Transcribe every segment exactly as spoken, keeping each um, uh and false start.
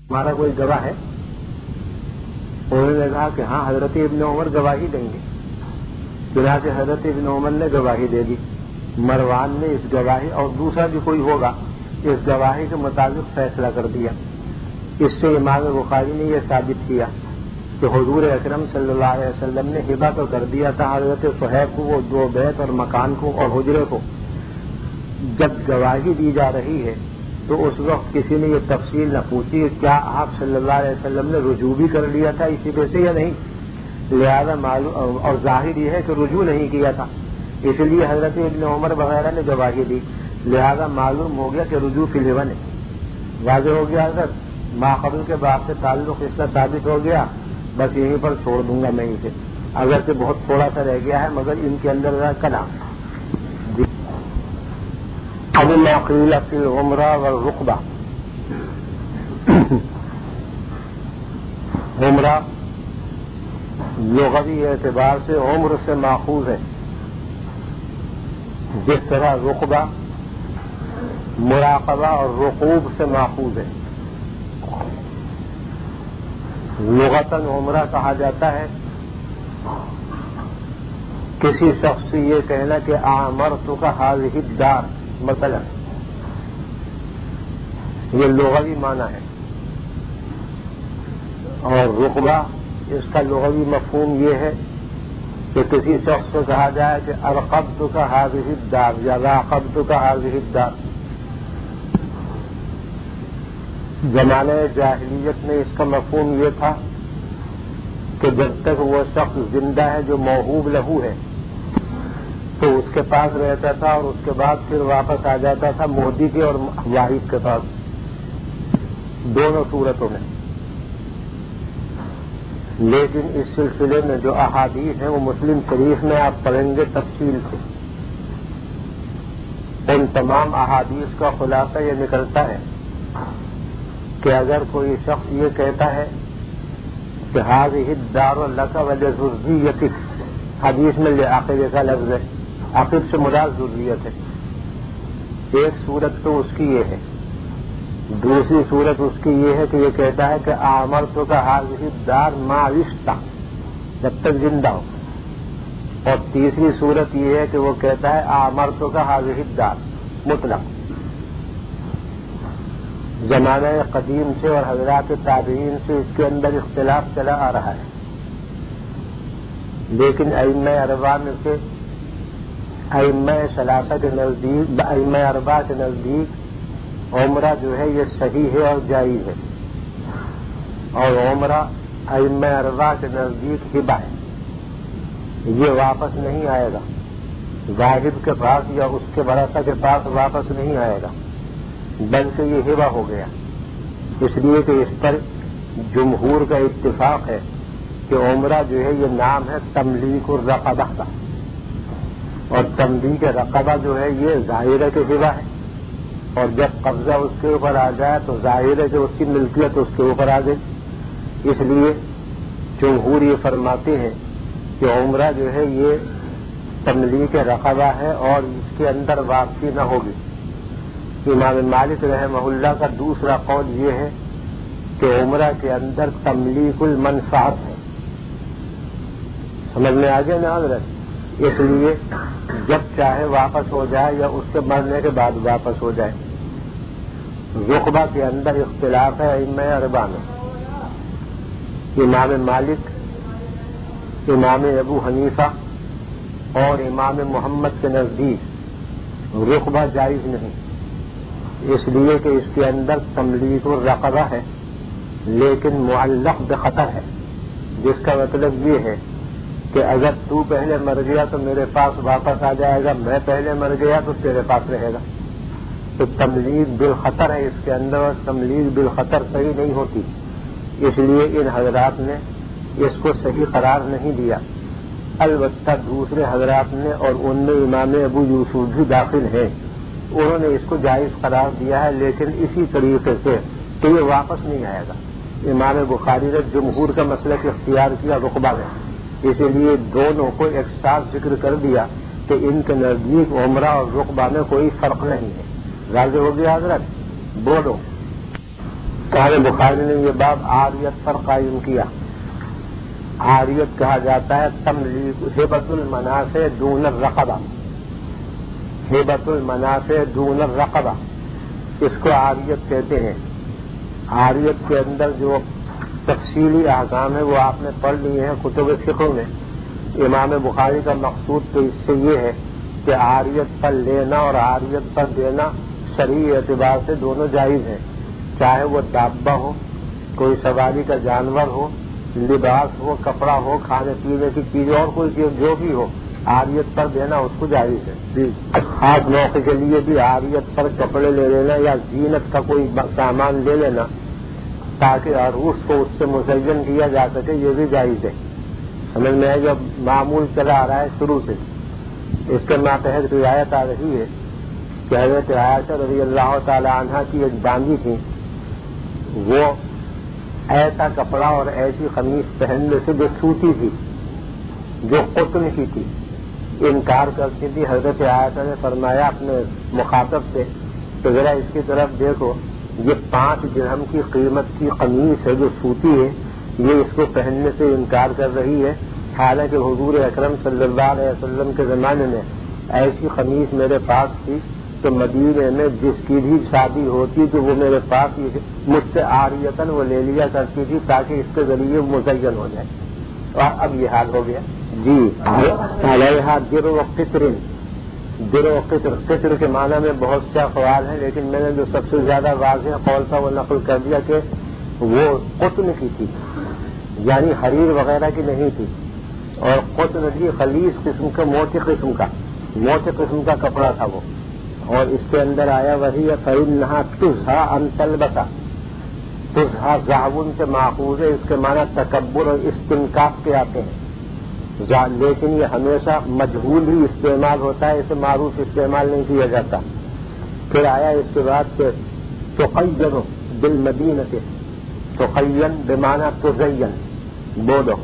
ہمارا کوئی گواہ ہے؟ انہوں نے کہا کہ ہاں حضرت ابن عمر گواہی دیں گے. چنانچہ حضرت ابن عمر نے گواہی دے دی. مروان نے اس گواہی اور دوسرا بھی کوئی ہوگا اس گواہی کے مطابق فیصلہ کر دیا. اس سے امام بخاری نے یہ ثابت کیا کہ حضور اکرم صلی اللہ علیہ وسلم نے ہبہ تو کر دیا تھا حضرت صہیب کو وہ دو بیت اور مکان کو اور حجرے کو. جب گواہی دی جا رہی ہے تو اس وقت کسی نے یہ تفصیل نہ پوچھی کہ کیا آپ صلی اللہ علیہ وسلم نے رجوع بھی کر لیا تھا اسی وجہ سے یا نہیں. لہذا معلوم اور ظاہر یہ ہے کہ رجوع نہیں کیا تھا, اس لیے حضرت ابن عمر وغیرہ نے گواہی دی. لہذا معلوم ہو گیا کہ رجوع فی الہبہ نہیں. واضح ہو گیا حضرت, ماقبل کے بعد سے تعلق اس کا ثابت ہو گیا. بس یہیں پر چھوڑ دوں گا میں اسے, اگرچہ بہت تھوڑا سا رہ گیا ہے مگر ان کے اندر کلام. اب ما قیل فی العمرہ والرقبہ. عمرہ لغوی اعتبار سے عمر سے ماخوذ ہے, جس طرح رقبہ مراقبہ اور رقوب سے ماخوذ ہے. لغتاً عمرہ کہا جاتا ہے کسی شخص سے یہ کہنا کہ اعمرتک ہذہ الدار, مثلا یہ لغوی معنی ہے. اور رقبہ اس کا لغوی مفہوم یہ ہے کہ کسی شخص سے کہا جائے کہ ارقبتک ہذہ الدار یا راقبتک ہذہ الدار. زمانہ جاہلیت میں اس کا مفہوم یہ تھا کہ جب تک وہ شخص زندہ ہے جو موہوب لہو ہے تو اس کے پاس رہتا تھا اور اس کے بعد پھر واپس آ جاتا تھا مہدی کے اور واحد کے پاس, دونوں صورتوں میں. لیکن اس سلسلے میں جو احادیث ہیں وہ مسلم شریف میں آپ پڑھیں گے تفصیل سے. ان تمام احادیث کا خلاصہ یہ نکلتا ہے کہ اگر کوئی شخص یہ کہتا ہے کہ هذه الدار لك ولذريتك, حدیث میں لعاقبہ کا لفظ ہے, عاقب سے مراد ذریت ہے. ایک صورت تو اس کی یہ ہے. دوسری صورت اس کی یہ ہے کہ یہ کہتا ہے کہ اعمرتک هذه الدار ما عشت, جب تک زندہ ہو. اور تیسری صورت یہ ہے کہ وہ کہتا ہے اعمرتک هذه الدار مطلق. زمانہ قدیم سے اور حضرات تابعین سے اس کے اندر اختلاف چلا آ رہا ہے, لیکن ائمہ اربعہ میں سے ائمہ ثلاثہ کے نزدیک ائمہ اربعہ کے نزدیک عمرہ جو ہے یہ صحیح ہے اور جائز ہے. اور عمرہ ائمہ اربعہ کے نزدیک ہبہ ہے, یہ واپس نہیں آئے گا. واحد کے پاس یا اس کے ورثہ کے پاس واپس نہیں آئے گا, بلکہ یہ ہبہ ہو گیا. اس لیے کہ اس پر جمہور کا اتفاق ہے کہ عمرہ جو ہے یہ نام ہے تملیک الرقبہ کا, اور تملیک رقبہ جو ہے یہ ظاہر کے ہبہ ہے. اور جب قبضہ اس کے اوپر آ جائے تو ظاہر ہے کہ اس کی ملکیت اس کے اوپر آ گئی. اس لیے جمہور یہ فرماتے ہیں کہ عمرہ جو ہے یہ تملیک رقبہ ہے اور اس کے اندر واپسی نہ ہوگی. امام مالک رحمہ اللہ کا دوسرا قول یہ ہے کہ عمرہ کے اندر تملیک المنفعت ہے. سمجھ میں آ گیا نا حضرت؟ اس لیے جب چاہے واپس ہو جائے یا اس کے مرنے کے بعد واپس ہو جائے. رقبہ کے اندر اختلاف ہے ائمہ اربعہ میں. امام مالک, امام ابو حنیفہ اور امام محمد کے نزدیک رقبہ جائز نہیں, اس لیے کہ اس کے اندر تملیک الرقبہ ہے لیکن معلق بخطر ہے, جس کا مطلب یہ ہے کہ اگر تو پہلے مر گیا تو میرے پاس واپس آ جائے گا, میں پہلے مر گیا تو تیرے پاس رہے گا. تو تملیک بالخطر ہے اس کے اندر, اور تملیک بالخطر صحیح نہیں ہوتی. اس لیے ان حضرات نے اس کو صحیح قرار نہیں دیا. البتہ دوسرے حضرات نے, اور ان میں امام ابو یوسف بھی داخل ہیں, انہوں نے اس کو جائز قرار دیا ہے, لیکن اسی طریقے سے کہ یہ واپس نہیں آئے گا. امام بخاری نے جمہور کا مسلک اختیار کیا رقبہ میں, اسی لیے دونوں کو ایک ساتھ ذکر کر دیا کہ ان کے نزدیک عمرہ اور رقبہ میں کوئی فرق نہیں ہے. واضح ہو گیا حضرت؟ بولو. امام بخاری نے یہ باب عاریت پر قائم کیا. عاریت کہا جاتا ہے تملیک ہبۃ المنافع دون الرقبہ. ہبۃ المنافع دون الرقبہ اس کو عاریت کہتے ہیں. عاریت کے اندر جو تفصیلی احکام ہے وہ آپ نے پڑھ لیے ہیں کتب فقہ میں. امام بخاری کا مقصود تو اس سے یہ ہے کہ عاریت پر لینا اور عاریت پر دینا شرعی اعتبار سے دونوں جائز ہیں. چاہے وہ دابہ ہو, کوئی سواری کا جانور ہو, لباس ہو, کپڑا ہو, کھانے پینے کی چیز اور کوئی چیز جو بھی ہو, عاریت پر دینا اس کو جائز ہے. خاص موقع کے لیے بھی عاریت پر کپڑے لے لینا یا زینت کا کوئی سامان لے لینا تاکہ عروس کو اس سے مزین کیا جا سکے, یہ بھی جائز ہے. سمجھ میں جو معمول چلا آ رہا ہے شروع سے, اس کے ماتحت رعایت آ رہی ہے کہ حضرت عائشہ رضی اللہ تعالی عنہا کی ایک باندھی تھی, وہ ایسا کپڑا اور ایسی قمیص پہننے سے جو سوتی تھی, جو قطن کی تھی, انکار کرتی تھی. حضرت عائشہ نے فرمایا اپنے مخاطب سے کہ ذرا اس کی طرف دیکھو, یہ پانچ درہم کی قیمت کی قمیص ہے جو سوتی ہے, یہ اس کو پہننے سے انکار کر رہی ہے. حالانکہ حضور اکرم صلی اللہ علیہ وسلم کے زمانے میں ایسی قمیص میرے پاس تھی تو مدینے میں جس کی بھی شادی ہوتی تو وہ میرے پاس مجھ سے عاریتاً وہ لے لیا کرتی تھی تاکہ اس کے ذریعے مزین ہو جائے. اور اب یہ حال ہو گیا. جی علیہ در و قطر. در و قطر, قطر کے معنی میں بہت سے اقوال ہیں, لیکن میں نے جو سب سے زیادہ واضح قول تھا وہ نقل کر دیا کہ وہ قطن کی تھی, یعنی حریر وغیرہ کی نہیں تھی. اور قطن بھی خلیص قسم کا, موٹی قسم کا موٹے قسم کا کپڑا تھا وہ. اور اس کے اندر آیا وہی فإنہا تزہا ان تلبسا. تزہا زعون سے ماخوذ ہے, اس کے معنی تکبر اور استنکاف کے آتے ہیں, لیکن یہ ہمیشہ مجہول ہی استعمال ہوتا ہے, اسے معروف استعمال نہیں کیا جاتا. پھر آیا اس کے بعد کہ تقین بالمدینہ, تقین بمعنی تزین. بولو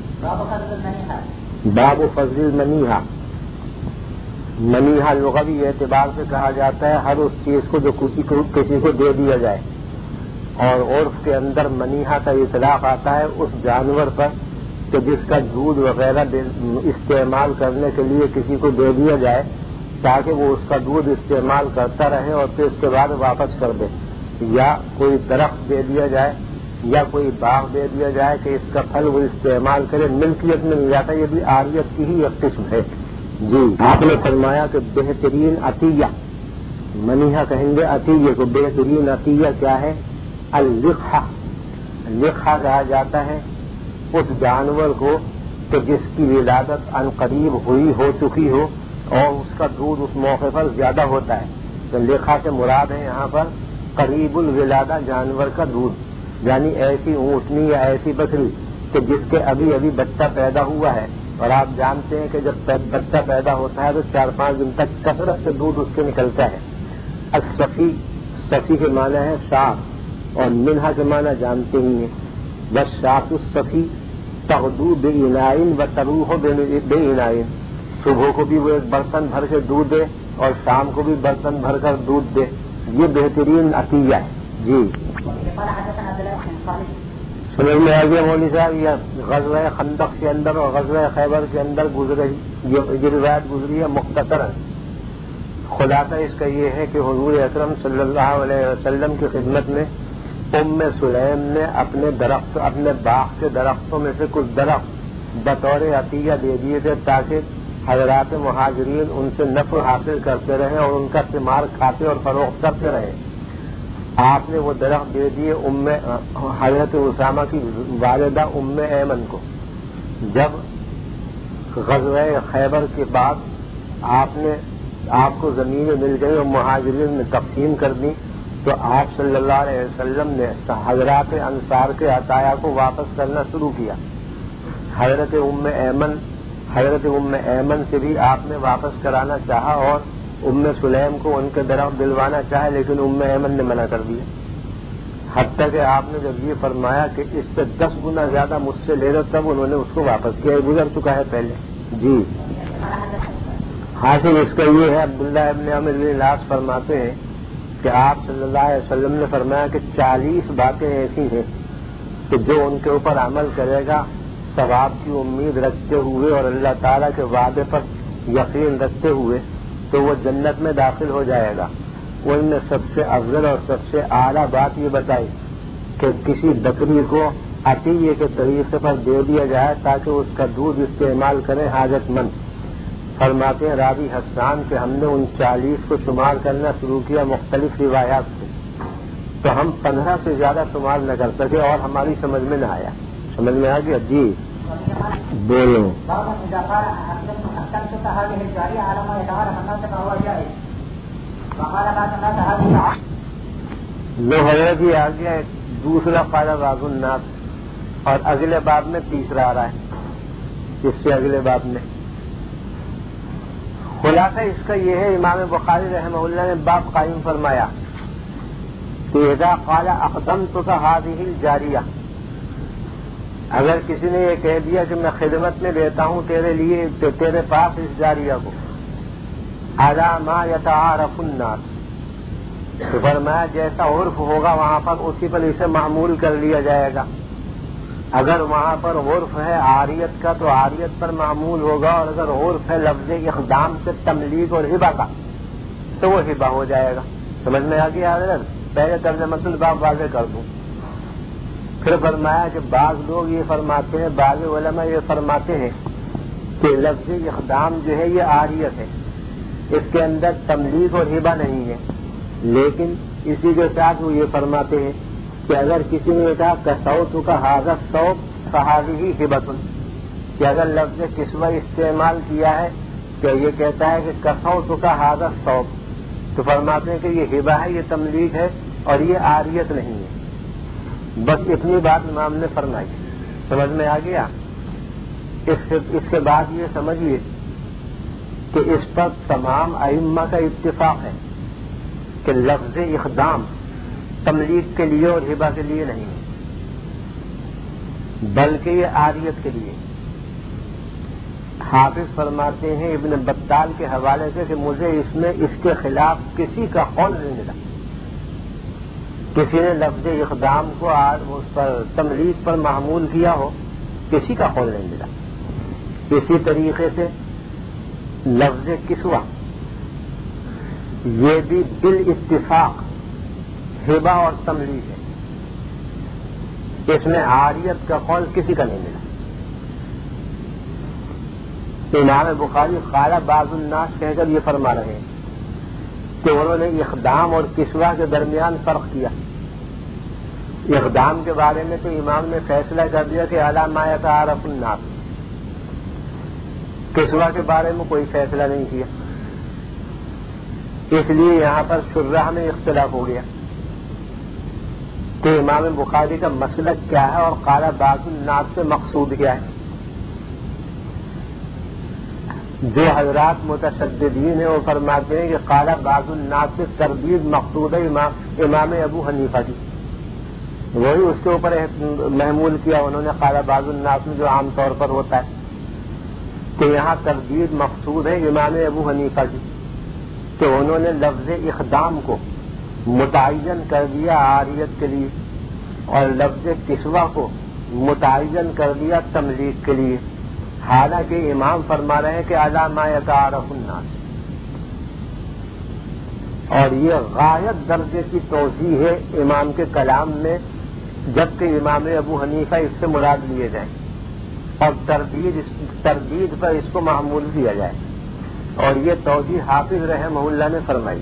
باب فضل المنیحہ. منیحہ لغوی اعتبار سے کہا جاتا ہے ہر اس چیز کو جو کسی کو کسی کو دے دیا جائے, اور عرف کے اندر منیحہ کا اطلاق آتا ہے اس جانور پر کہ جس کا دودھ وغیرہ استعمال کرنے کے لیے کسی کو دے دیا جائے تاکہ وہ اس کا دودھ استعمال کرتا رہے اور پھر اس کے بعد واپس کر دے. یا کوئی درخت دے دیا جائے یا کوئی باغ دے دیا جائے کہ اس کا پھل وہ استعمال کرے, ملکیت میں مل جاتا ہے. یہ بھی عاریت کی ہی ایک قسم ہے. جی آپ نے فرمایا کہ بہترین عطیہ, منیحہ کہیں گے عطیہ کو. بہترین عطیہ کیا ہے؟ اللقحہ. لقحہ کہا جاتا ہے اس جانور کو کہ جس کی ولادت عن قریب ہوئی ہو چکی ہو اور اس کا دودھ اس موقع پر زیادہ ہوتا ہے. تو لقحہ سے مراد ہے یہاں پر قریب الولادہ جانور کا دودھ, یعنی ایسی اونٹنی یا ایسی بکری کہ جس کے ابھی ابھی بچہ پیدا ہوا ہے. اور آپ جانتے ہیں کہ جب بچہ پیدا ہوتا ہے تو چار پانچ دن تک کثرت سے دودھ اس کے نکلتا ہے. الصفی, صفی کے معنی ہے شاخ, اور منہا کے معنی جانتے ہی ہیں. بس شاخ الصفی تغدو بے عنائن و تروح بے عنائن. صبح کو بھی وہ ایک برتن بھر کے دودھ دے اور شام کو بھی برتن بھر کر دودھ دے. یہ بہترین عطیہ ہے. جی سمجھ میں آ گیا مولوی صاحب. یہ غزوہ خندق کے اندر اور غزوہ خیبر کے اندر گزرے, یہ روایت گزری ہے مختصر. خلاصہ اس کا یہ ہے کہ حضور اکرم صلی اللہ علیہ وسلم کی خدمت میں ام سلیم نے اپنے درخت اپنے باغ کے درختوں میں سے کچھ درخت بطور عطیہ دے دیے تھے تاکہ حضرات مہاجرین ان سے نفع حاصل کرتے رہیں اور ان کا ثمار کھاتے اور فروخت کرتے رہیں. آپ نے وہ درخت دے دیے ام حضرت اسامہ کی والدہ ام ایمن کو. جب غزوہ خیبر کے بعد آپ نے آپ کو زمینیں مل گئی اور مہاجرین نے تقسیم کر دی تو آپ صلی اللہ علیہ وسلم نے حضرات انصار کے عطایا کو واپس کرنا شروع کیا. حضرت ام ایمن حضرت ام ایمن سے بھی آپ نے واپس کرانا چاہا اور ام سلیم کو ان کے درخت دلوانا چاہے, لیکن ام ایمن نے منع کر دیا. حتیٰ کہ آپ نے جب یہ فرمایا کہ اس سے دس گنا زیادہ مجھ سے لے رہے تب انہوں نے اس کو واپس کیا. گزر چکا ہے پہلے. جی حاصل اس کا یہ ہے, عبداللہ ابن عمرو بن العاص فرماتے ہیں کہ آپ صلی اللہ علیہ وسلم نے فرمایا کہ چالیس باتیں ایسی ہیں کہ جو ان کے اوپر عمل کرے گا ثواب کی امید رکھتے ہوئے اور اللہ تعالیٰ کے وعدے پر یقین رکھتے ہوئے تو وہ جنت میں داخل ہو جائے گا. ان نے سب سے افضل اور سب سے اعلیٰ بات یہ بتائی کہ کسی بکری کو عطیے کے طریقے پر دے دیا جائے تاکہ اس کا دودھ استعمال کریں حاجت مند. فرماتے ہیں راوی حسان کہ ہم نے ان چالیس کو شمار کرنا شروع کیا مختلف روایات سے تو ہم پندرہ سے زیادہ شمار نہ کر سکے اور ہماری سمجھ میں نہ آیا. سمجھ میں آ گیا جی بولو. لو ہے جی آ گیا ایک دوسرا فائدہ راز الناس اور اگلے باب میں تیسرا آ رہا ہے اس سے اگلے باب میں. خلاصہ اس کا یہ ہے امام بخاری رحمہ اللہ نے باب قائم فرمایا کہ اذا قال اقدمتک هذه الجاریہ، اگر کسی نے یہ کہہ دیا کہ میں خدمت میں دیتا ہوں تیرے لیے تیرے پاس اس جاریہ کو علی ما یتعارف الناس، تو فرمایا جیسا عرف ہوگا وہاں پر اسی پر اسے معمول کر لیا جائے گا. اگر وہاں پر عرف ہے عاریت کا تو عاریت پر معمول ہوگا، اور اگر عرف ہے لفظ اقدام سے تملیغ اور ہبہ کا تو وہ ہبہ ہو جائے گا. سمجھ میں آ گیا حضرت؟ پہلے ترجمۃ الباب واضح کر دوں. پھر فرمایا کہ بعض لوگ یہ فرماتے ہیں، بعض علماء یہ فرماتے ہیں کہ لفظ اقدام جو ہے یہ عاریت ہے، اس کے اندر تملیغ اور ہبہ نہیں ہے. لیکن اسی کے ساتھ وہ یہ فرماتے ہیں کہ اگر کسی نے کہا کسوت کا حاضر صوب فہذہ ہبۃ، کہ اگر لفظ کسوہ استعمال کیا ہے کہ یہ کہتا ہے کہ کسوت کا حاضر صوب، تو فرماتے ہیں کہ یہ ہبہ ہے، یہ تملیغ ہے اور یہ عاریت نہیں ہے. بس اتنی بات امام نے فرمائی. سمجھ میں آ گیا؟ اس اس کے بعد یہ سمجھیے کہ اس پر تمام ائمہ کا اتفاق ہے کہ لفظ اقدام تملیغ کے لیے اور ہبہ کے لیے نہیں ہے، بلکہ یہ عاریت کے لیے. حافظ فرماتے ہیں ابن بطال کے حوالے سے کہ مجھے اس میں اس کے خلاف کسی کا قول نہیں ملا. کسی نے لفظ اقدام کو اس پر تملیغ پر معمول کیا ہو، کسی کا قول نہیں ملا. اسی طریقے سے لفظ کسوہ یہ بھی بالاتفاق ہبہ اور تملیغ ہے، اس میں عاریت کا قول کسی کا نہیں ملا. امام بخاری قال بعض الناس کہہ کر یہ فرما رہے ہیں کہ انہوں نے اقدام اور کسوہ کے درمیان فرق کیا. اقدام کے بارے میں تو امام نے فیصلہ کر دیا کہ علی ما یتعارف الناس، کسوہ کے بارے میں کوئی فیصلہ نہیں کیا. اس لیے یہاں پر شرح میں اختلاف ہو گیا کہ امام بخاری کا مسلک کیا ہے اور قال بعض الناس سے مقصود کیا ہے. جو حضرات متشددین ہیں وہ فرماتے ہیں کہ قال بعض الناس سے تردید مقصود ہے امام امام ابو حنیفہ کی، وہی اس کے اوپر محمول کیا انہوں نے قال بعض الناس میں جو عام طور پر ہوتا ہے کہ یہاں تردید مقصود ہے امام ابو حنیفہ کی، کہ انہوں نے لفظ اقدام کو متعین کر دیا عاریت کے لیے اور لفظ کسوہ کو متعین کر دیا تملیغ کے لیے. حالانکہ امام فرما رہے ہیں کہ علی ما یتعارف الناس، اور یہ غایت درجے کی توضیح ہے امام کے کلام میں، جبکہ امام ابو حنیفہ اس سے مراد لیے جائیں اور تردید تردید پر اس کو معمول دیا جائے. اور یہ توضیح حافظ رحمہ اللہ نے فرمائی.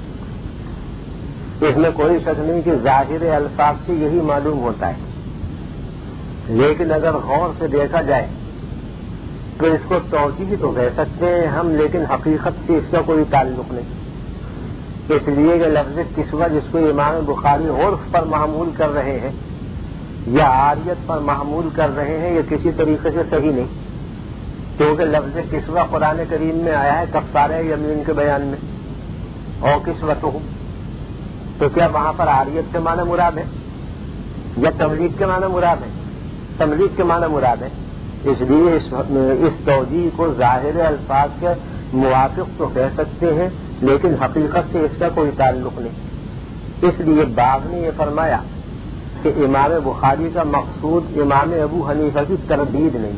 اس میں کوئی شک نہیں کہ ظاہر الفاظ سے یہی معلوم ہوتا ہے، لیکن اگر غور سے دیکھا جائے تو اس کو توجیہ تو کہہ سکتے ہیں ہم، لیکن حقیقت سے اس کا کوئی تعلق نہیں. اس لیے کہ لفظ کسوہ جس کو امام بخاری عرف پر معمول کر رہے ہیں یا عاریت پر معمول کر رہے ہیں، یہ کسی طریقے سے صحیح نہیں، کیونکہ لفظ کسوہ قرآن کریم میں آیا ہے کفارہ یمین کے بیان میں، اور کسوتہم، تو کیا وہاں پر عاریت کے معنی مراد ہے یا تملیغ کے معنی مراد ہے؟ تملیغ کے معنی مراد ہے. اس لیے اس, اس توجیہ کو ظاہر الفاظ کے موافق تو کہہ سکتے ہیں، لیکن حقیقت سے اس کا کوئی تعلق نہیں. اس لیے باغ نے یہ فرمایا کہ امام بخاری کا مقصود امام ابو حنیفہ کی تردید نہیں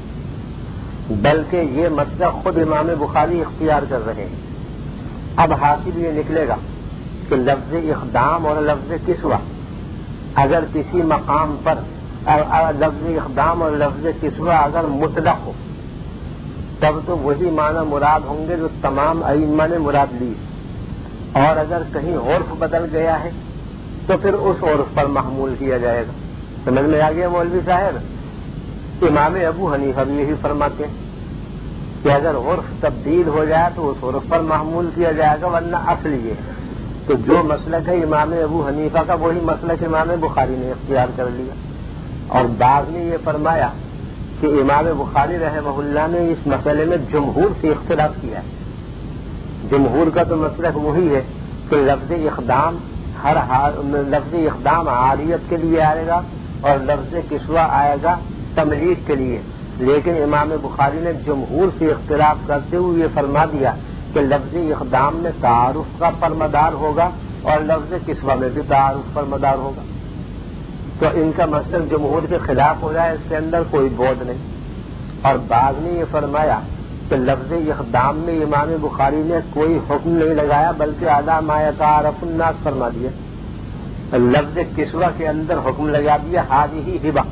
ہے، بلکہ یہ مسلک خود امام بخاری اختیار کر رہے ہیں۔ اب حاصل یہ نکلے گا کہ لفظ اقدام اور لفظ کسوہ اگر کسی مقام پر لفظ اقدام اور لفظ کسوہ اگر مطلق ہو تب تو وہی معنی مراد ہوں گے جو تمام ائمہ نے مراد لی، اور اگر کہیں عرف بدل گیا ہے تو پھر اس عرف پر محمول کیا جائے گا۔ سمجھ میں آ گیا مولوی صاحب؟ امام ابو حنیفہ بھی یہی فرماتے ہیں کہ اگر عرف تبدیل ہو جائے تو اس عرف پر محمول کیا جائے گا، ورنہ اصل یہ ہے۔ تو جو مسلک ہے امام ابو حنیفہ کا وہی مسلک امام بخاری نے اختیار کر لیا۔ اور بعض نے یہ فرمایا کہ امام بخاری رحمہ اللہ نے اس مسئلے میں جمہور سے اختلاف کیا ہے۔ جمہور کا تو مسلک وہی ہے کہ لفظ اقدام ہر لفظ اقدام عاریت کے لیے آئے گا اور لفظ کسوہ آئے گا تملیغ کے لیے، لیکن امام بخاری نے جمہور سے اختلاف کرتے ہوئے یہ فرما دیا کہ لفظ اقدام میں تعارف کا پرمدار ہوگا اور لفظ کسوہ میں بھی تعارف پر مدار ہوگا۔ تو ان کا مسلک جمہور کے خلاف ہو جائے اس کے اندر کوئی بودھ نہیں۔ اور بعض نے یہ فرمایا کہ لفظ اقدام میں امام بخاری نے کوئی حکم نہیں لگایا بلکہ اعلیٰ ما یتعارف الناس فرما دیا، لفظ کسوہ کے اندر حکم لگا دیا ہذہ ہبہ۔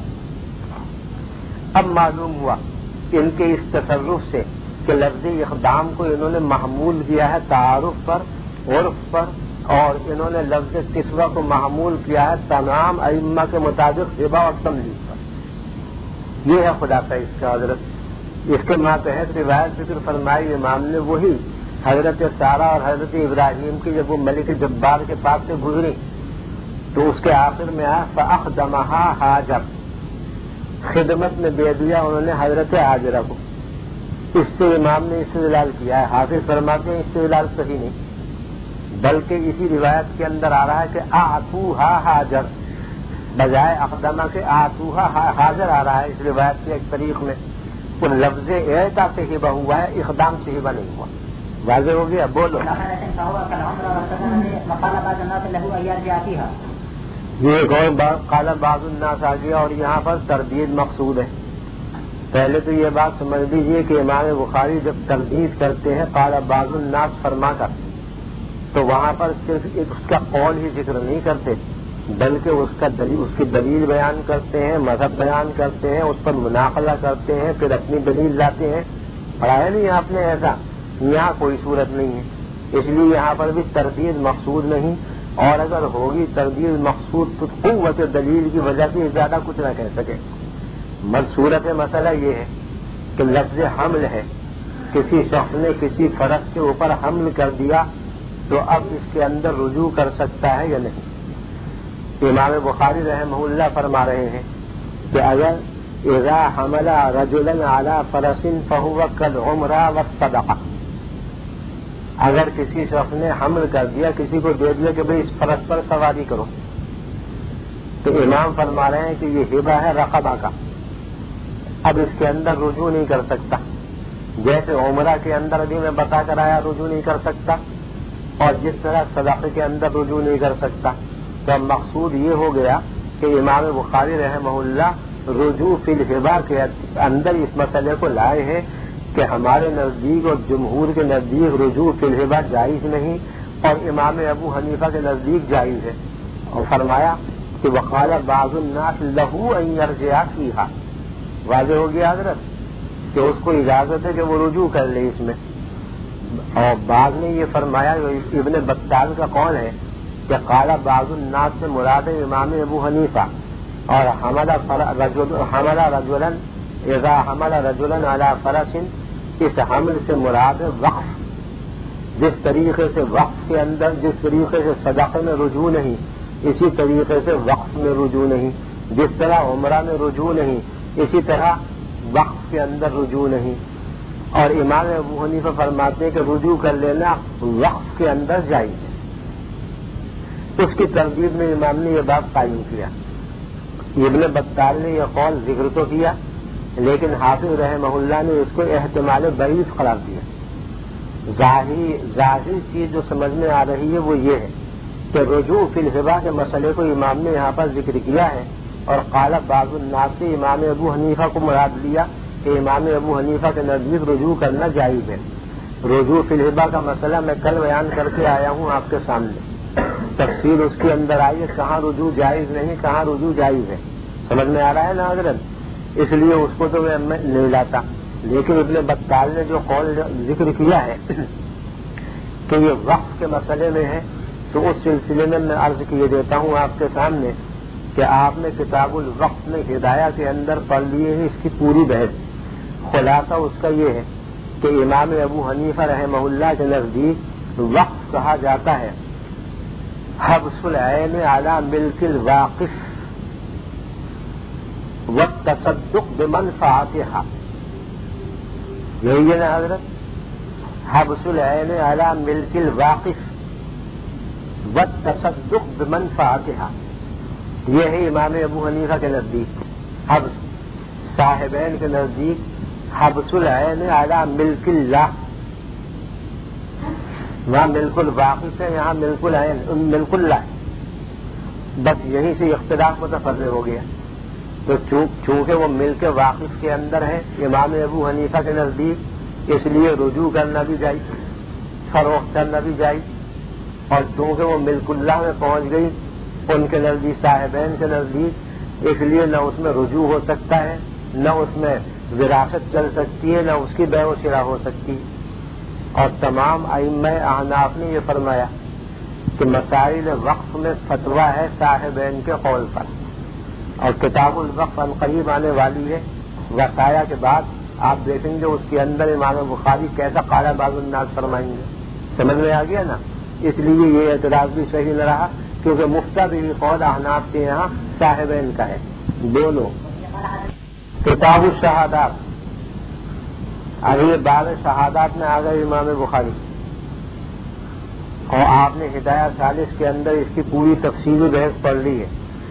اب معلوم ہوا ان کے اس تصرف سے کہ لفظ اقدام کو انہوں نے محمول کیا ہے تعارف پر، عرف پر، اور انہوں نے لفظ کسوہ کو محمول کیا ہے تمام ائمہ کے مطابق ہبہ اور تملیغ پر۔ یہ ہے خلاصہ اس کا حضرت۔ اس کے ماتحت روایت ذکر فرمائی امام نے وہی حضرت سارہ اور حضرت ابراہیم کی جب وہ ملک جبار کے پاس سے گزری تو اس کے آخر میں آیا فأخدمها حاجر، خدمت میں دے دیا انہوں نے حضرت حاجرہ کو۔ اس سے امام نے استدلال کیا ہے۔ حافظ فرماتے ہیں استدلال صحیح نہیں، بلکہ اسی روایت کے اندر آ رہا ہے کہ آتوہا حاجر، بجائے اقدمہ کے آتوہا حاجر آ رہا ہے اس روایت کے ایک طریق میں۔ وہ لفظ اعطا سے ہبہ ہوا ہے، اقدام سے ہبہ نہیں ہوا۔ واضح ہو گیا؟ بولو۔ یہ ایک اور بات قال بعض الناس آ گیا اور یہاں پر تردید مقصود ہے۔ پہلے تو یہ بات سمجھ لیجیے کہ امام بخاری جب تردید کرتے ہیں قال بعض الناس فرما کر تو وہاں پر صرف ایک اس کا قول ہی ذکر نہیں کرتے بلکہ اس کا دلیل اس کی دلیل بیان کرتے ہیں، مذہب بیان کرتے ہیں، اس پر مناقضہ کرتے ہیں، پھر اپنی دلیل لاتے ہیں۔ پڑھایا نہیں آپ نے ایسا؟ یہاں کوئی صورت نہیں ہے، اس لیے یہاں پر بھی تردید مقصود نہیں، اور اگر ہوگی تردید مقصود تو قوت دلیل کی وجہ سے زیادہ کچھ نہ کہہ سکے۔ صورت مسئلہ یہ ہے کہ لفظ حمل ہے، کسی شخص نے کسی فرض کے اوپر حمل کر دیا تو اب اس کے اندر رجوع کر سکتا ہے یا نہیں؟ امام بخاری رحمہ اللہ فرما رہے ہیں کہ اگر اذا حمل رجلا علی فرس فهو كالعمرہ والصدقہ، اگر کسی شخص نے حمل کر دیا، کسی کو دے دیا کہ بھئی اس فرس پر سواری کرو، تو امام فرما رہے ہیں کہ یہ ہبہ ہے رقبہ کا، اب اس کے اندر رجوع نہیں کر سکتا، جیسے عمرہ کے اندر ابھی میں بتا کر آیا رجوع نہیں کر سکتا، اور جس طرح صدقے کے اندر رجوع نہیں کر سکتا۔ تو مقصود یہ ہو گیا کہ امام بخاری رحمہ اللہ رجوع فی الہبہ کے اندر اس مسئلے کو لائے ہیں کہ ہمارے نزدیک اور جمہور کے نزدیک رجوع فی الہبہ جائز نہیں، اور امام ابو حنیفہ کے نزدیک جائز ہے، اور فرمایا کہ وقال بعض الناس له ان يرجع فيها۔ واضح ہو گیا حضرت کہ اس کو اجازت ہے کہ وہ رجوع کر لے اس میں۔ اور بعض نے یہ فرمایا، ابن بطال کا قول ہے کہ قال بعض الناس سے مراد امام ابو حنیفہ، اور حمل رجل حمل رجلا اذا حمل رجلا علی فرس، اس حمل سے مراد وقف، جس طریقے سے وقف کے اندر جس طریقے سے صدقے میں رجوع نہیں اسی طریقے سے وقف میں رجوع نہیں، جس طرح عمرہ میں رجوع نہیں اسی طرح وقف کے اندر رجوع نہیں۔ اور امام ابو حنیفہ فرماتے ہیں کہ رجوع کر لینا وقف کے اندر جائز ہے۔ اس کی تردید میں امام نے یہ بات قائم کیا۔ ابن بطال نے یہ قول ذکر تو کیا لیکن حافظ رحمہ اللہ نے اس کو احتمال بعید قرار دیا۔ ظاہری ظاہری چیز جو سمجھ میں آ رہی ہے وہ یہ ہے کہ رجوع فی الہبہ کے مسئلے کو امام نے یہاں پر ذکر کیا ہے، اور قال بعض الناس سے امام ابو حنیفہ کو مراد لیا کہ امام ابو حنیفہ کے نزدیک رجوع کرنا جائز ہے۔ رجوع فی الہبہ کا مسئلہ میں کل بیان کر کے آیا ہوں آپ کے سامنے، تفصیل اس کے اندر آئی ہے، کہاں رجوع جائز نہیں، کہاں رجوع جائز ہے، سمجھ میں آ رہا ہے نا حضرت؟ اس لیے اس کو تو میں نہیں لاتا، لیکن ابن بطال نے جو قول ذکر کیا ہے کہ یہ وقف کے مسئلے میں ہے، تو اس سلسلے میں میں عرض کیے دیتا ہوں آپ کے سامنے کہ آپ نے کتاب الوقف میں ہدایہ کے اندر پڑھ لیے ہیں اس کی پوری بحث۔ خلاصہ اس کا یہ ہے کہ امام ابو حنیفہ رحمہ اللہ کے نزدیک وقف کہا جاتا ہے حبس العین علی ملک الواقف والتصدق بمنفعتها، یہی ہے نا حضرت؟ حبس العین علی ملک الواقف والتصدق بمنفعتها، یہ ہے امام ابو حنیفہ کے نزدیک حبس، صاحبین کے نزدیک حبس العین علی ملک اللہ، وہاں ملک الواقف ہے، یہاں ملک العین ملک اللہ، بس یہیں سے اختلاف متفرع ہو گیا۔ تو چونکہ وہ ملک واقف کے اندر ہے امام ابو حنیفہ کے نزدیک، اس لیے رجوع کرنا بھی جائز، فروخت کرنا بھی جائز، اور چونکہ وہ ملک اللہ میں پہنچ گئی ان کے نزدیک، صاحبین کے نزدیک، اس لیے نہ اس میں رجوع ہو سکتا ہے، نہ اس میں وراثت چل سکتی ہے، نہ اس کی بیع و شرا ہو سکتی ہے۔ اور تمام ائمہ احناف نے یہ فرمایا کہ مسائل وقف میں فتویٰ ہے صاحبین کے قول پر، اور کتاب الوقف عن قریب آنے والی ہے وصایا کے بعد، آپ دیکھیں گے اس کے اندر امام بخاری کیسا قال بعض الناس فرمائیں گے، سمجھ میں آ گیا نا؟ اس لیے یہ اعتراض بھی صحیح نہ رہا، کیونکہ مفتہ بھی قول احناف کے یہاں صاحبین کا ہے دونوں۔ کتاب الشہادات، اب یہ باب شہادات میں آ گئے امام بخاری، اور آپ نے ہدایہ ثالث کے اندر اس کی پوری تفصیلی بحث پڑھ لی ہے۔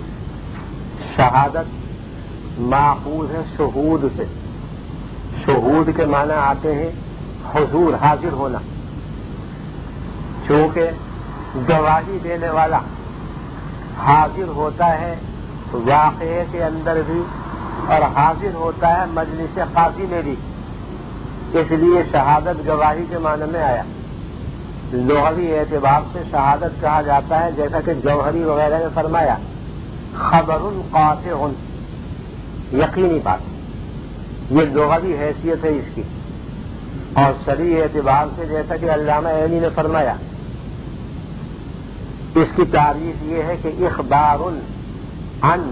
شہادت ماخوذ ہے شہود سے، شہود کے معنی آتے ہیں حضور، حاضر ہونا، چونکہ گواہی دینے والا حاضر ہوتا ہے واقعے کے اندر بھی، اور حاضر ہوتا ہے مجلس قاضی میں بھی، اس لیے شہادت گواہی کے معنی میں آیا۔ لغوی اعتبار سے شہادت کہا جاتا ہے، جیسا کہ جوہری وغیرہ نے فرمایا خبر قاطع، یقینی بات، یہ لغوی حیثیت ہے اس کی۔ اور شرعی اعتبار سے جیسا کہ علامہ عینی نے فرمایا، اس کی تعریف یہ ہے کہ اخبار عن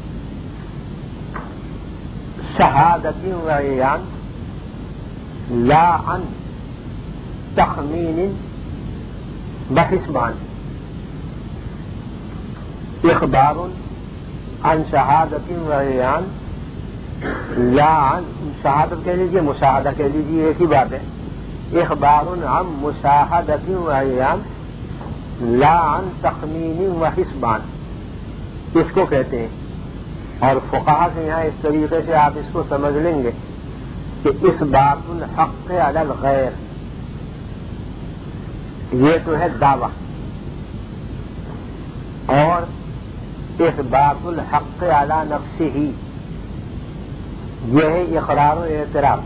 شہادت و عیان لا عن تخمین و حسبان، اخبار عن شہادت و عیان لا عن، شہادت کہہ لیجیے، مشاہدہ کہہ لیجیے، ایک ہی بات ہے، اخبار عن مشاہدت و عیان لا عن تخمین و حسبان، اس کو کہتے ہیں۔ اور فقہا سے یہاں اس طریقے سے آپ اس کو سمجھ لیں گے کہ اس بات الحق علی الغیر، یہ تو ہے دعویٰ، اور اس بات الحق علی نفسہ ہی، یہ ہے اقرار و اعتراف،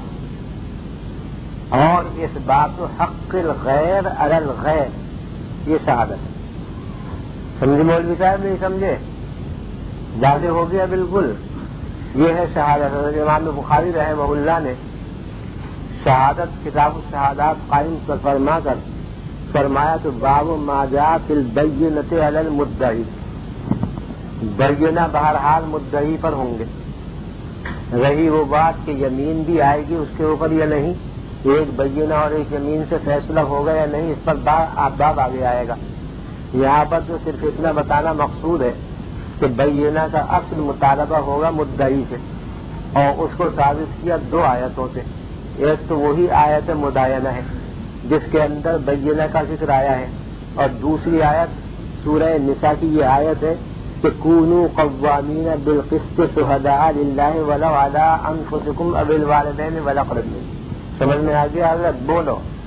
اور اس بات حق الغیر علی الغیر، یہ شہادت۔ سمجھے مولوی صاحب؟ نہیں سمجھے؟ واضح ہو گیا بالکل؟ یہ ہے شہادت۔ امام بخاری رحمہ اللہ نے شہادت کتاب الشہادات قائم فرما کر فرمایا تو باب ما جاء فی البینۃ علی المدعی، بینہ بہرحال مدعی پر ہوں گے۔ رہی وہ بات کہ یمین بھی آئے گی اس کے اوپر یا نہیں، ایک بینہ اور ایک یمین سے فیصلہ ہوگا یا نہیں، اس پر باب آگے آئے گا۔ یہاں پر تو صرف اتنا بتانا مقصود ہے کہ بینہ کا اصل مطالبہ ہوگا مدعی سے، اور اس کو ثابت کیا دو آیتوں سے۔ ایک تو وہی آیت مداینہ ہے جس کے اندر بینہ کا ذکر آیا ہے، اور دوسری آیت سورہ نساء کی یہ آیت ہے کہ کونوا قوامین بالقسط شہداء للہ ولو علی انفسکم او الوالدین والاقربین۔ سمجھ میں آ گیا حضرت؟ بولو،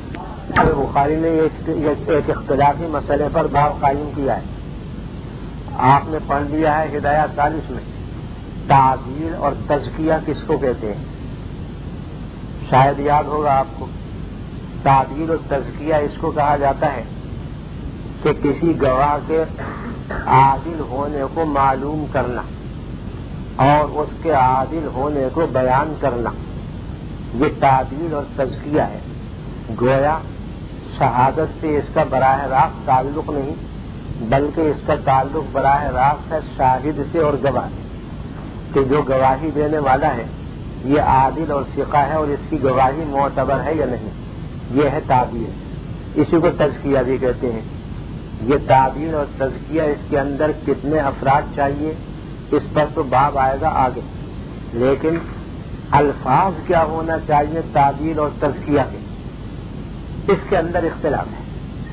بخاری نے ایک اختلافی مسئلے پر باب قائم کیا ہے. آپ نے پڑھ لیا ہے ہدایات چالیس میں تعدیل اور تزکیہ کس کو کہتے ہیں. شاید یاد ہوگا آپ کو. تعدیل اور تزکیہ اس کو کہا جاتا ہے کہ کسی گواہ کے عادل ہونے کو معلوم کرنا اور اس کے عادل ہونے کو بیان کرنا، یہ تعدیل اور تزکیہ ہے. گویا شہادت سے اس کا براہ راست تعلق نہیں، بلکہ اس کا تعلق براہ راست ہے شاہد سے اور گواہ کہ جو گواہی دینے والا ہے یہ عادل اور ثقہ ہے اور اس کی گواہی معتبر ہے یا نہیں. یہ ہے تعدیل. اسی کو تزکیہ بھی کہتے ہیں. یہ تعدیل اور تزکیہ اس کے اندر کتنے افراد چاہیے اس پر تو باب آئے گا آگے، لیکن الفاظ کیا ہونا چاہیے تعدیل اور تزکیہ کے، اس کے اندر اختلاف ہے.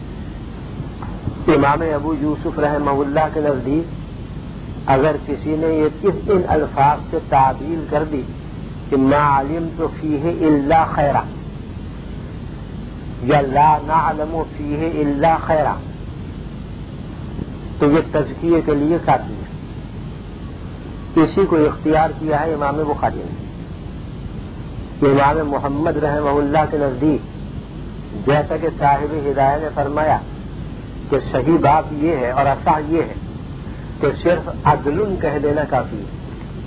امام ابو یوسف رحمہ اللہ کے نزدیک اگر کسی نے یہ کس ان الفاظ سے تعدیل کر دی کہ ما علمت فیہ الا خیرا یا لا نعلم فیہ الا خیرا، تو یہ تزکیے کے لیے کافی ہے. اسی کو اختیار کیا ہے امام بخاری نے. امام محمد رحمہ اللہ کے نزدیک جیسا کہ صاحب ہدایہ نے فرمایا کہ صحیح بات یہ ہے اور اصح یہ ہے کہ صرف عدل کہہ دینا کافی ہے.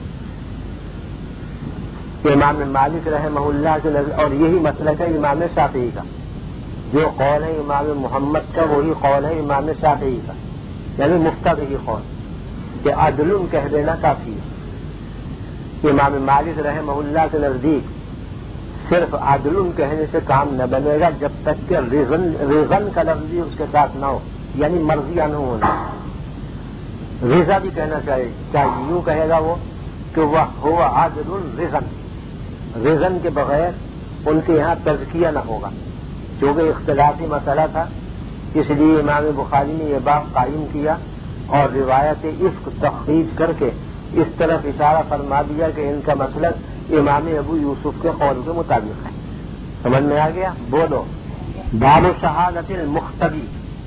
امام مالک رحمہ اللہ کے نزدیک، اور یہی مسلک ہے امام شافعی کا، جو قول ہے امام محمد کا وہی قول ہے امام شافعی کا، یعنی مفترض قول کہ عدل کہہ دینا کافی ہے. امام مالک رحمہ اللہ کے نزدیک صرف عدل کہنے سے کام نہ بنے گا جب تک کہ رزن رزن کا لفظ بھی اس کے ساتھ نہ ہو، یعنی مرضیہ نہ ہونا. رضا بھی کہنا چاہیے، چاہیے یوں کہے گا وہ کہ وہ ہوا عدل رزن، رزن کے بغیر ان کے یہاں تزکیہ نہ ہوگا. چونکہ اختلافی مسئلہ تھا اس لیے امام بخاری نے یہ باب قائم کیا اور روایت عفق تخریج کر کے اس طرف اشارہ فرما دیا کہ ان کا مسلک امام ابو یوسف کے قول کے مطابق ہے. سمجھ میں آ گیا؟ بولو. باب شہادت المختبی.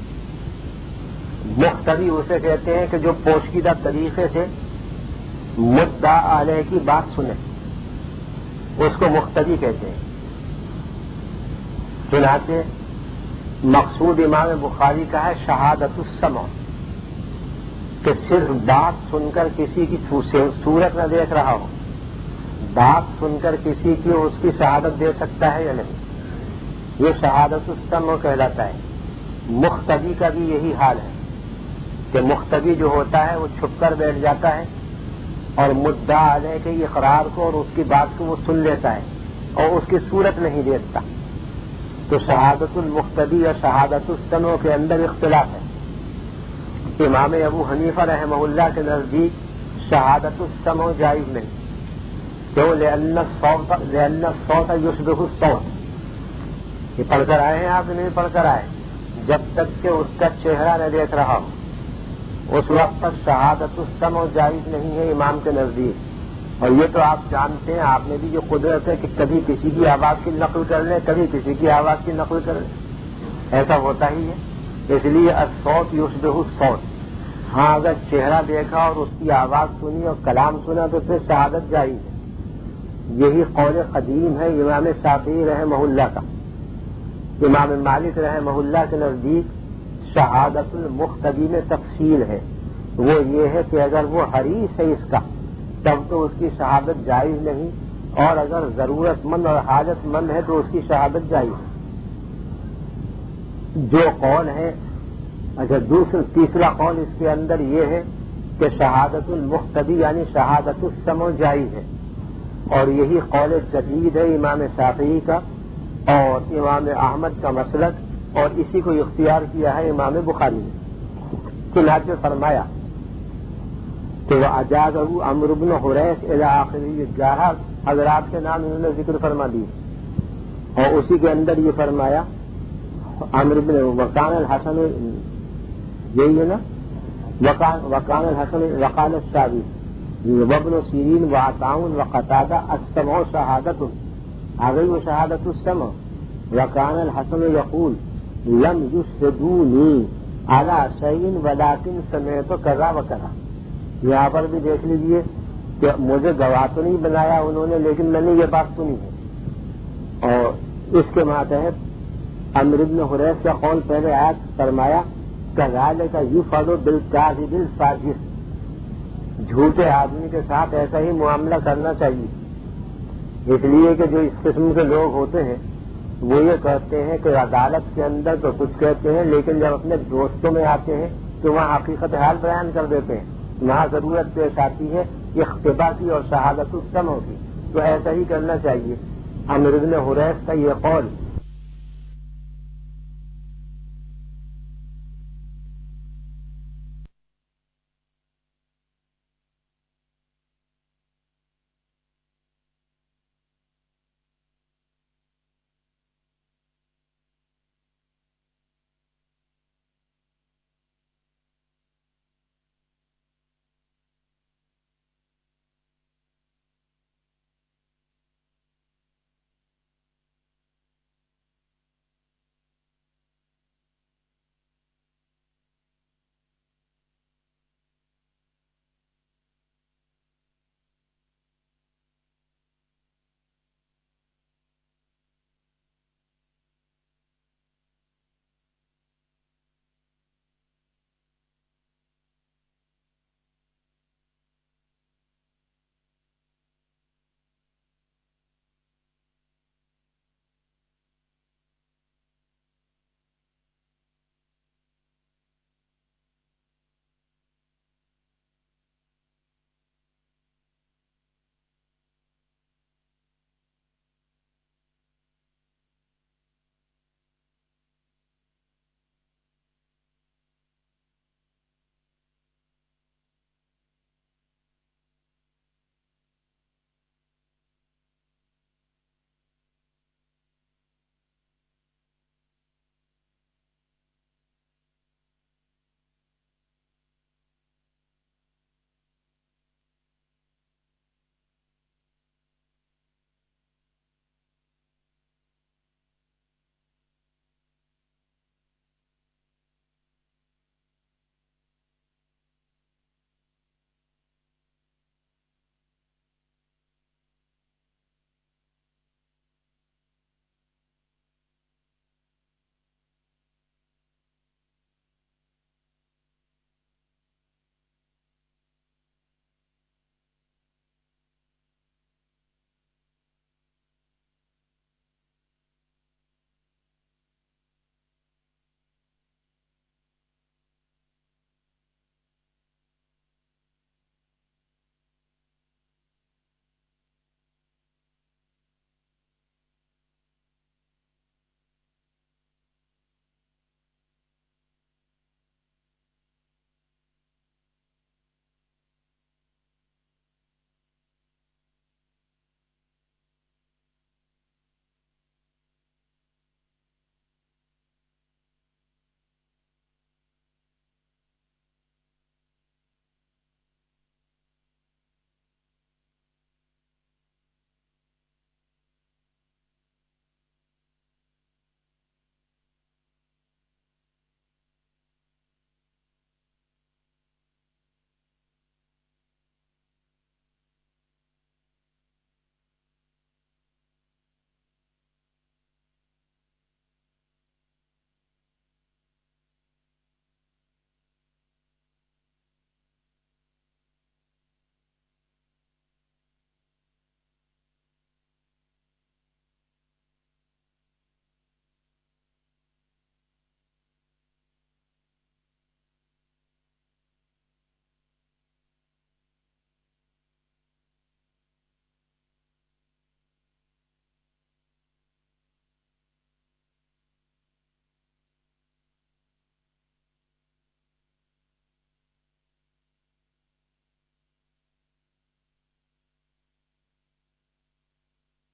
مختبی اسے کہتے ہیں کہ جو پوشیدہ طریقے سے مدعا علیہ کی بات سنے، اس کو مختبی کہتے ہیں. چنانچہ مقصود امام بخاری کا ہے شہادت السمع، کہ صرف بات سن کر کسی کی صورت نہ دیکھ رہا ہو، بات سن کر کسی کی اس کی شہادت دے سکتا ہے یا نہیں، یہ شہادت السمع کہلاتا ہے. مختبی کا بھی یہی حال ہے کہ مختبی جو ہوتا ہے وہ چھپ کر بیٹھ جاتا ہے اور مدعا علیہ کے اقرار کو اور اس کی بات کو وہ سن لیتا ہے اور اس کی صورت نہیں دیکھتا. تو شہادت المختبی اور شہادت السمع کے اندر اختلاف ہے. امام ابو حنیفہ رحمہ اللہ کے نزدیک شہادت السمع جائز نہیں. کیوں؟ لأن الصوت لأن الصوت يشبه الصوت. یہ پڑھ کر آئے ہیں آپ نہیں پڑھ کر آئے؟ جب تک کہ اس کا چہرہ نہ دیکھ رہا ہو اس وقت تک شہادت السمع جائز نہیں ہے امام کے نزدیک. اور یہ تو آپ جانتے ہیں، آپ نے بھی جو قدرت ہے کہ کبھی کسی کی آواز کی نقل کر لیں، کبھی کسی کی آواز کی نقل کر لیں، ایسا ہوتا ہی ہے. اس لیے الصوت یشبہ الصوت. ہاں اگر چہرہ دیکھا اور اس کی آواز سنی اور کلام سنا تو پھر شہادت جائز ہے. یہی قول قدیم ہے امام شافعی رحمہ اللہ کا. امام مالک رحمہ اللہ کے نزدیک شہادت المختبی میں تفصیل ہے. وہ یہ ہے کہ اگر وہ حریص ہے اس کا تب تو اس کی شہادت جائز نہیں، اور اگر ضرورت مند اور حاجت مند ہے تو اس کی شہادت جائز ہے. جو قول ہے، اچھا دوسرا تیسرا قول اس کے اندر یہ ہے کہ شہادت المختبی یعنی شہادت السمع جائز ہے، اور یہی قول جدید ہے امام شافعی کا اور امام احمد کا مسلک، اور اسی کو اختیار کیا ہے امام بخاری نے. چنانچہ فرمایا کہ وہ اجازہ عمرو بن حریث الی آخری گیارہ حضرات کے نام انہوں نے ذکر فرما دیے، اور اسی کے اندر یہ فرمایا عمرو بن وکان الحسن، یہی ہے نا، وکان الحسن وقال الشعبی وابن سیرین وعطاء وقتادہ السمع شہادت. آ گئی وہ شہادت السمع. وکان الحسن یقول لم یشهدونی علی شیء ولکن سمعت کذا و کذا. یہاں پر بھی دیکھ لیجئے کہ مجھے گواہ تو نہیں بنایا انہوں نے، لیکن میں نے یہ بات سنی ہے. اور اس کے ماتحت عمرو بن حریث کا قول پہلے آیا، فرمایا کذالک یفعل بالکاذب الفاجر، جھوٹے آدمی کے ساتھ ایسا ہی معاملہ کرنا چاہیے. اس لیے کہ جو اس قسم کے لوگ ہوتے ہیں وہ یہ کہتے ہیں کہ عدالت کے اندر تو کچھ کہتے ہیں، لیکن جب اپنے دوستوں میں آتے ہیں تو وہاں حقیقت حال بیان کر دیتے ہیں. وہاں ضرورت پیش آتی ہے اختبا کی اور شہادت السمع کی، تو ایسا ہی کرنا چاہیے. عمرو بن حریث کا یہ قول